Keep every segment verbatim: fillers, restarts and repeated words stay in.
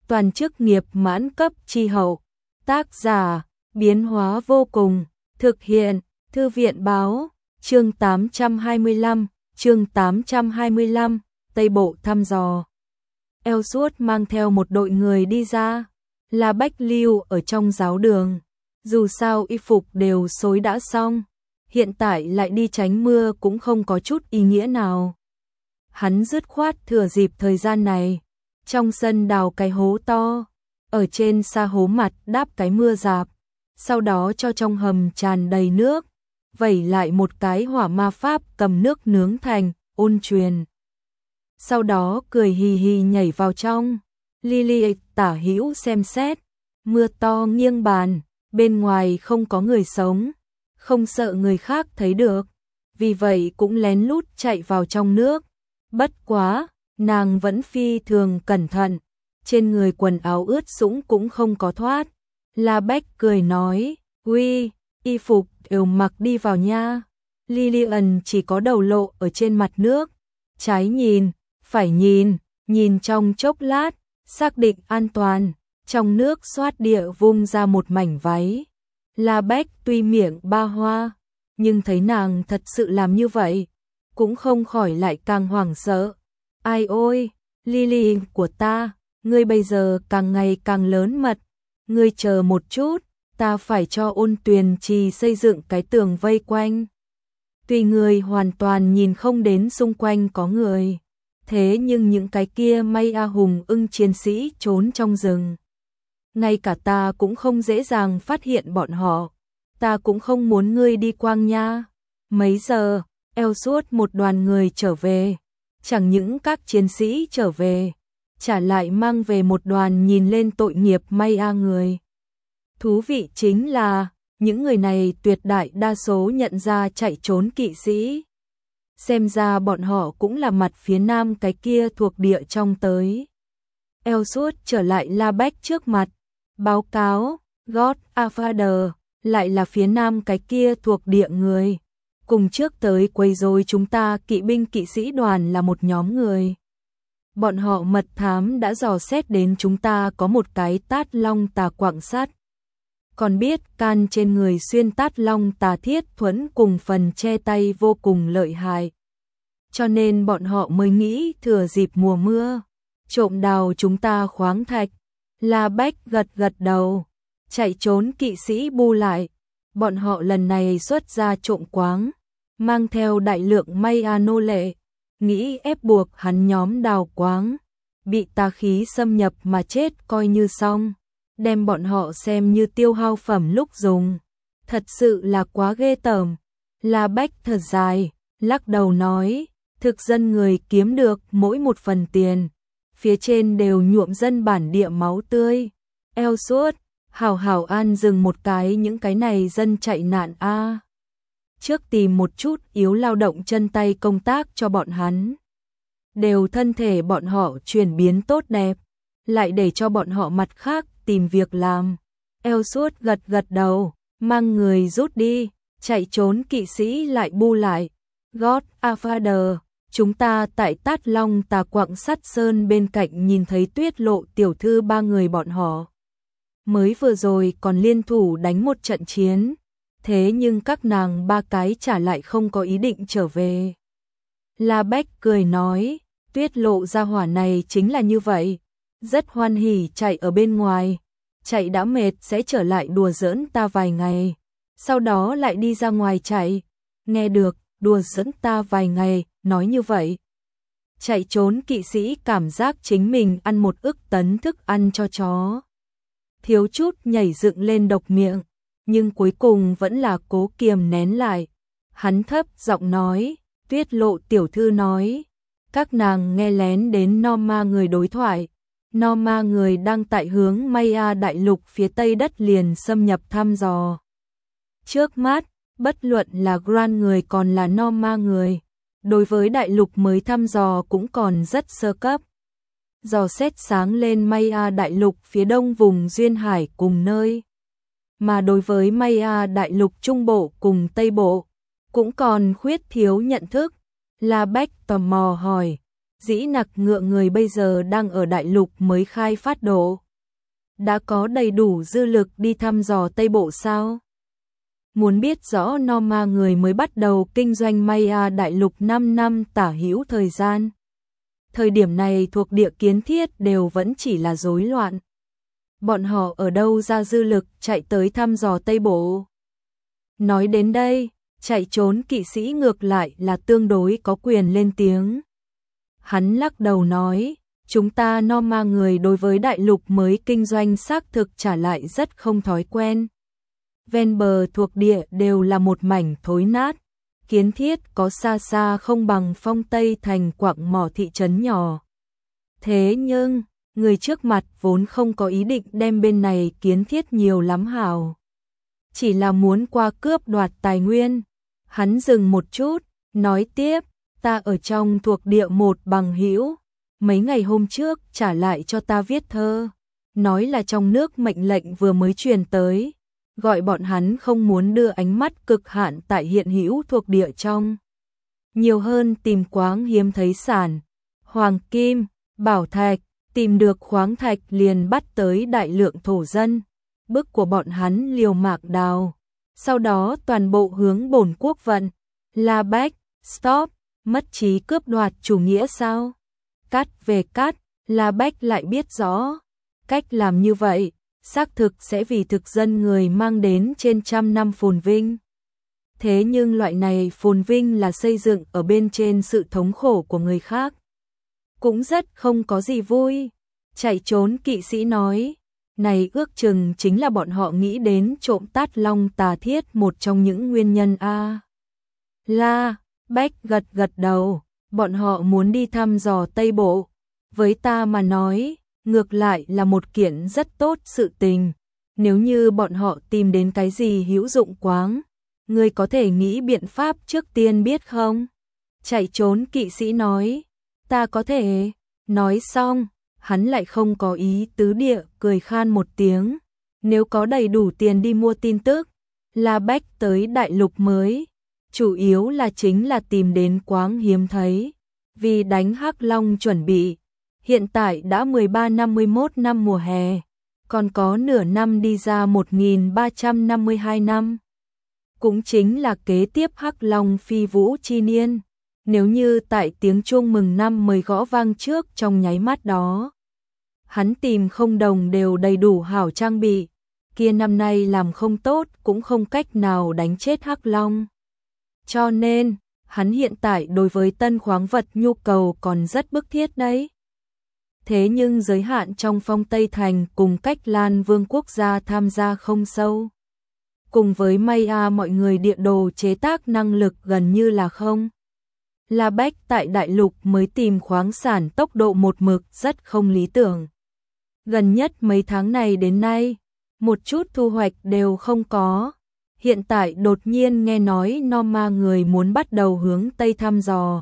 toàn chức nghiệp mãn cấp chi hậu. Tác giả, biến hóa vô cùng, thực hiện, Thư viện báo, chương tám trăm hai mươi lăm, chương tám trăm hai mươi lăm, Tây Bộ thăm dò. Ellsworth mang theo một đội người đi ra, là Bách lưu ở trong giáo đường. Dù sao y phục đều xối đã xong, hiện tại lại đi tránh mưa cũng không có chút ý nghĩa nào. Hắn dứt khoát thừa dịp thời gian này, trong sân đào cái hố to, ở trên sa hố mặt đáp cái mưa rạp, sau đó cho trong hầm tràn đầy nước, vẩy lại một cái hỏa ma pháp cầm nước nướng thành, ôn truyền. Sau đó cười hì hì nhảy vào trong, Lily tả hữu xem xét, mưa to nghiêng bàn, bên ngoài không có người sống, không sợ người khác thấy được, vì vậy cũng lén lút chạy vào trong nước. Bất quá, nàng vẫn phi thường cẩn thận, trên người quần áo ướt sũng cũng không có thoát. La Bách cười nói, uy, y phục đều mặc đi vào nha. Lillian chỉ có đầu lộ ở trên mặt nước, trái nhìn, phải nhìn, nhìn trong chốc lát, xác định an toàn, trong nước xoát địa vung ra một mảnh váy. La Bách tuy miệng ba hoa, nhưng thấy nàng thật sự làm như vậy, cũng không khỏi lại càng hoảng sợ. Ai ôi, Lily của ta, ngươi bây giờ càng ngày càng lớn mật, ngươi chờ một chút, ta phải cho Ôn Tuyền Trì xây dựng cái tường vây quanh. Tuy người hoàn toàn nhìn không đến xung quanh có người, thế nhưng những cái kia may a hùng ưng chiến sĩ trốn trong rừng. Ngay cả ta cũng không dễ dàng phát hiện bọn họ, ta cũng không muốn ngươi đi quang nha. Mấy giờ, Ellsworth một đoàn người trở về, chẳng những các chiến sĩ trở về, trả lại mang về một đoàn nhìn lên tội nghiệp may a người. Thú vị chính là, những người này tuyệt đại đa số nhận ra chạy trốn kỵ sĩ. Xem ra bọn họ cũng là mặt phía nam cái kia thuộc địa trong tới. Ellsworth trở lại La Bách trước mặt, báo cáo, Godfather, lại là phía nam cái kia thuộc địa người. Cùng trước tới quấy rối chúng ta kỵ binh kỵ sĩ đoàn là một nhóm người. Bọn họ mật thám đã dò xét đến chúng ta có một cái tát long tà quặng sắt. Còn biết can trên người xuyên tát long tà thiết thuẫn cùng phần che tay vô cùng lợi hại. Cho nên bọn họ mới nghĩ thừa dịp mùa mưa, trộm đào chúng ta khoáng thạch. La Bách gật gật đầu, chạy trốn kỵ sĩ bu lại. Bọn họ lần này xuất ra trộm quáng, mang theo đại lượng may a nô lệ, nghĩ ép buộc hắn nhóm đào quáng, bị tà khí xâm nhập mà chết coi như xong, đem bọn họ xem như tiêu hao phẩm lúc dùng. Thật sự là quá ghê tởm. La Bách thở dài, lắc đầu nói, thực dân người kiếm được mỗi một phần tiền, phía trên đều nhuộm dân bản địa máu tươi. Ellsworth, hảo hảo an dừng một cái những cái này dân chạy nạn a. À. Trước tìm một chút yếu lao động chân tay công tác cho bọn hắn. Đều thân thể bọn họ chuyển biến tốt đẹp, lại để cho bọn họ mặt khác tìm việc làm. Ellsworth gật gật đầu, mang người rút đi, chạy trốn kỵ sĩ lại bu lại. Godfather, chúng ta tại Tát Long tà quặng sắt sơn bên cạnh nhìn thấy Tuyết Lộ tiểu thư ba người bọn họ. Mới vừa rồi còn liên thủ đánh một trận chiến, thế nhưng các nàng ba cái trả lại không có ý định trở về. La Bách cười nói, Tuyết Lộ gia hỏa này chính là như vậy, rất hoan hỉ chạy ở bên ngoài, chạy đã mệt sẽ trở lại đùa giỡn ta vài ngày, sau đó lại đi ra ngoài chạy. Nghe được, đùa giỡn ta vài ngày, nói như vậy. Chạy trốn kỵ sĩ cảm giác chính mình ăn một ức tấn thức ăn cho chó. Thiếu chút nhảy dựng lên độc miệng, nhưng cuối cùng vẫn là cố kiềm nén lại. Hắn thấp giọng nói, Tuyết Lộ tiểu thư nói, các nàng nghe lén đến Norma người đối thoại. Norma người đang tại hướng Maya đại lục phía tây đất liền xâm nhập thăm dò. Trước mắt, bất luận là Grant người còn là Norma người, đối với đại lục mới thăm dò cũng còn rất sơ cấp. Dò xét sáng lên Maya đại lục phía đông vùng duyên hải cùng nơi. Mà đối với Maya đại lục trung bộ cùng tây bộ, cũng còn khuyết thiếu nhận thức. La Bách tò mò hỏi, dĩ nặc ngựa người bây giờ đang ở đại lục mới khai phát độ. Đã có đầy đủ dư lực đi thăm dò Tây Bộ sao? Muốn biết rõ Norma người mới bắt đầu kinh doanh Maya đại lục năm năm tả hữu thời gian. Thời điểm này thuộc địa kiến thiết đều vẫn chỉ là rối loạn. Bọn họ ở đâu ra dư lực chạy tới thăm dò Tây Bộ? Nói đến đây, chạy trốn kỵ sĩ ngược lại là tương đối có quyền lên tiếng. Hắn lắc đầu nói, chúng ta Norma người đối với đại lục mới kinh doanh xác thực trả lại rất không thói quen. Ven bờ thuộc địa đều là một mảnh thối nát, kiến thiết có xa xa không bằng Phong Tây thành quặng mỏ thị trấn nhỏ. Thế nhưng, người trước mặt vốn không có ý định đem bên này kiến thiết nhiều lắm hào. Chỉ là muốn qua cướp đoạt tài nguyên. Hắn dừng một chút, nói tiếp, ta ở trong thuộc địa một bằng hữu, mấy ngày hôm trước trả lại cho ta viết thơ, nói là trong nước mệnh lệnh vừa mới truyền tới, gọi bọn hắn không muốn đưa ánh mắt cực hạn tại hiện hữu thuộc địa trong. Nhiều hơn tìm quáng hiếm thấy sản, hoàng kim, bảo thạch, tìm được khoáng thạch liền bắt tới đại lượng thổ dân, bức của bọn hắn liều mạng đào. Sau đó toàn bộ hướng bổn quốc vận, La Bách, stop, mất trí cướp đoạt chủ nghĩa sao? Cắt về cắt, La Bách lại biết rõ, cách làm như vậy, xác thực sẽ vì thực dân người mang đến trên trăm năm phồn vinh. Thế nhưng loại này phồn vinh là xây dựng ở bên trên sự thống khổ của người khác. Cũng rất không có gì vui. Chạy trốn kỵ sĩ nói, này ước chừng chính là bọn họ nghĩ đến trộm Tát Long Tà Thiết một trong những nguyên nhân a. La Bách gật gật đầu, bọn họ muốn đi thăm dò Tây Bộ. Với ta mà nói, ngược lại là một kiện rất tốt sự tình. Nếu như bọn họ tìm đến cái gì hữu dụng quáng, ngươi có thể nghĩ biện pháp trước tiên biết không? Chạy trốn kỵ sĩ nói, ta có thể. Nói xong, hắn lại không có ý tứ địa cười khan một tiếng. Nếu có đầy đủ tiền đi mua tin tức, La Bách tới đại lục mới, chủ yếu là chính là tìm đến quáng hiếm thấy. Vì đánh Hắc Long chuẩn bị, hiện tại đã mười ba năm mươi mốt năm mùa hè, còn có nửa năm đi ra một nghìn ba trăm năm mươi hai năm. Cũng chính là kế tiếp Hắc Long phi vũ chi niên. Nếu như tại tiếng chuông mừng năm mời gõ vang trước trong nháy mắt đó, hắn tìm không đồng đều đầy đủ hảo trang bị, kia năm nay làm không tốt cũng không cách nào đánh chết Hắc Long. Cho nên, hắn hiện tại đối với tân khoáng vật nhu cầu còn rất bức thiết đấy. Thế nhưng giới hạn trong Phong Tây Thành cùng Cách Lan Vương quốc gia tham gia không sâu. Cùng với Maya mọi người địa đồ chế tác năng lực gần như là không. La Bách tại đại lục mới tìm khoáng sản tốc độ một mực rất không lý tưởng. Gần nhất mấy tháng này đến nay, một chút thu hoạch đều không có. Hiện tại đột nhiên nghe nói Norma người muốn bắt đầu hướng Tây thăm dò.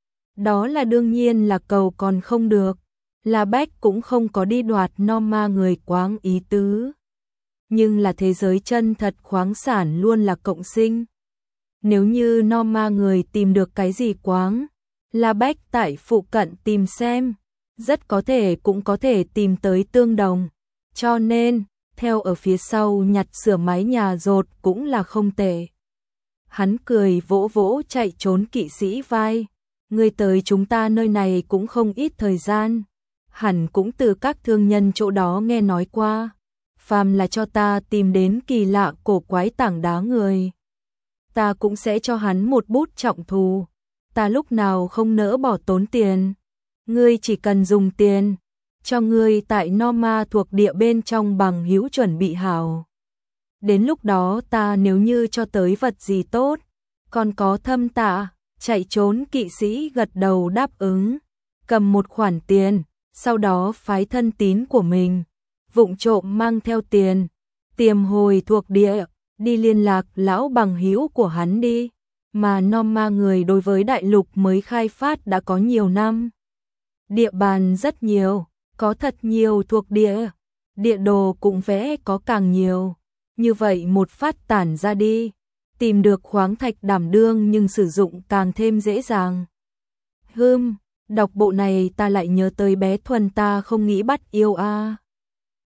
Đó là đương nhiên là cầu còn không được. La Bách cũng không có đi đoạt Norma người quáng ý tứ. Nhưng là thế giới chân thật khoáng sản luôn là cộng sinh. Nếu như Norma người tìm được cái gì quáng, La Bách tại phụ cận tìm xem, rất có thể cũng có thể tìm tới tương đồng. Cho nên, theo ở phía sau nhặt sửa mái nhà rột cũng là không tệ. Hắn cười vỗ vỗ chạy trốn kỵ sĩ vai. Người tới chúng ta nơi này cũng không ít thời gian. Hẳn cũng từ các thương nhân chỗ đó nghe nói qua. Phàm là cho ta tìm đến kỳ lạ cổ quái tảng đá người, ta cũng sẽ cho hắn một bút trọng thù. Ta lúc nào không nỡ bỏ tốn tiền. Ngươi chỉ cần dùng tiền, cho ngươi tại Norma thuộc địa bên trong bằng hữu chuẩn bị hảo. Đến lúc đó ta nếu như cho tới vật gì tốt, còn có thâm tạ. Chạy trốn kỵ sĩ gật đầu đáp ứng, cầm một khoản tiền, sau đó phái thân tín của mình, vụng trộm mang theo tiền, tiềm hồi thuộc địa, đi liên lạc lão bằng hữu của hắn đi. Mà Norma người đối với đại lục mới khai phát đã có nhiều năm. Địa bàn rất nhiều, có thật nhiều thuộc địa, địa đồ cũng vẽ có càng nhiều. Như vậy một phát tản ra đi, tìm được khoáng thạch đảm đương nhưng sử dụng càng thêm dễ dàng. Hừm, Đọc bộ này ta lại nhớ tới bé Thuần, ta không nghĩ bắt yêu a.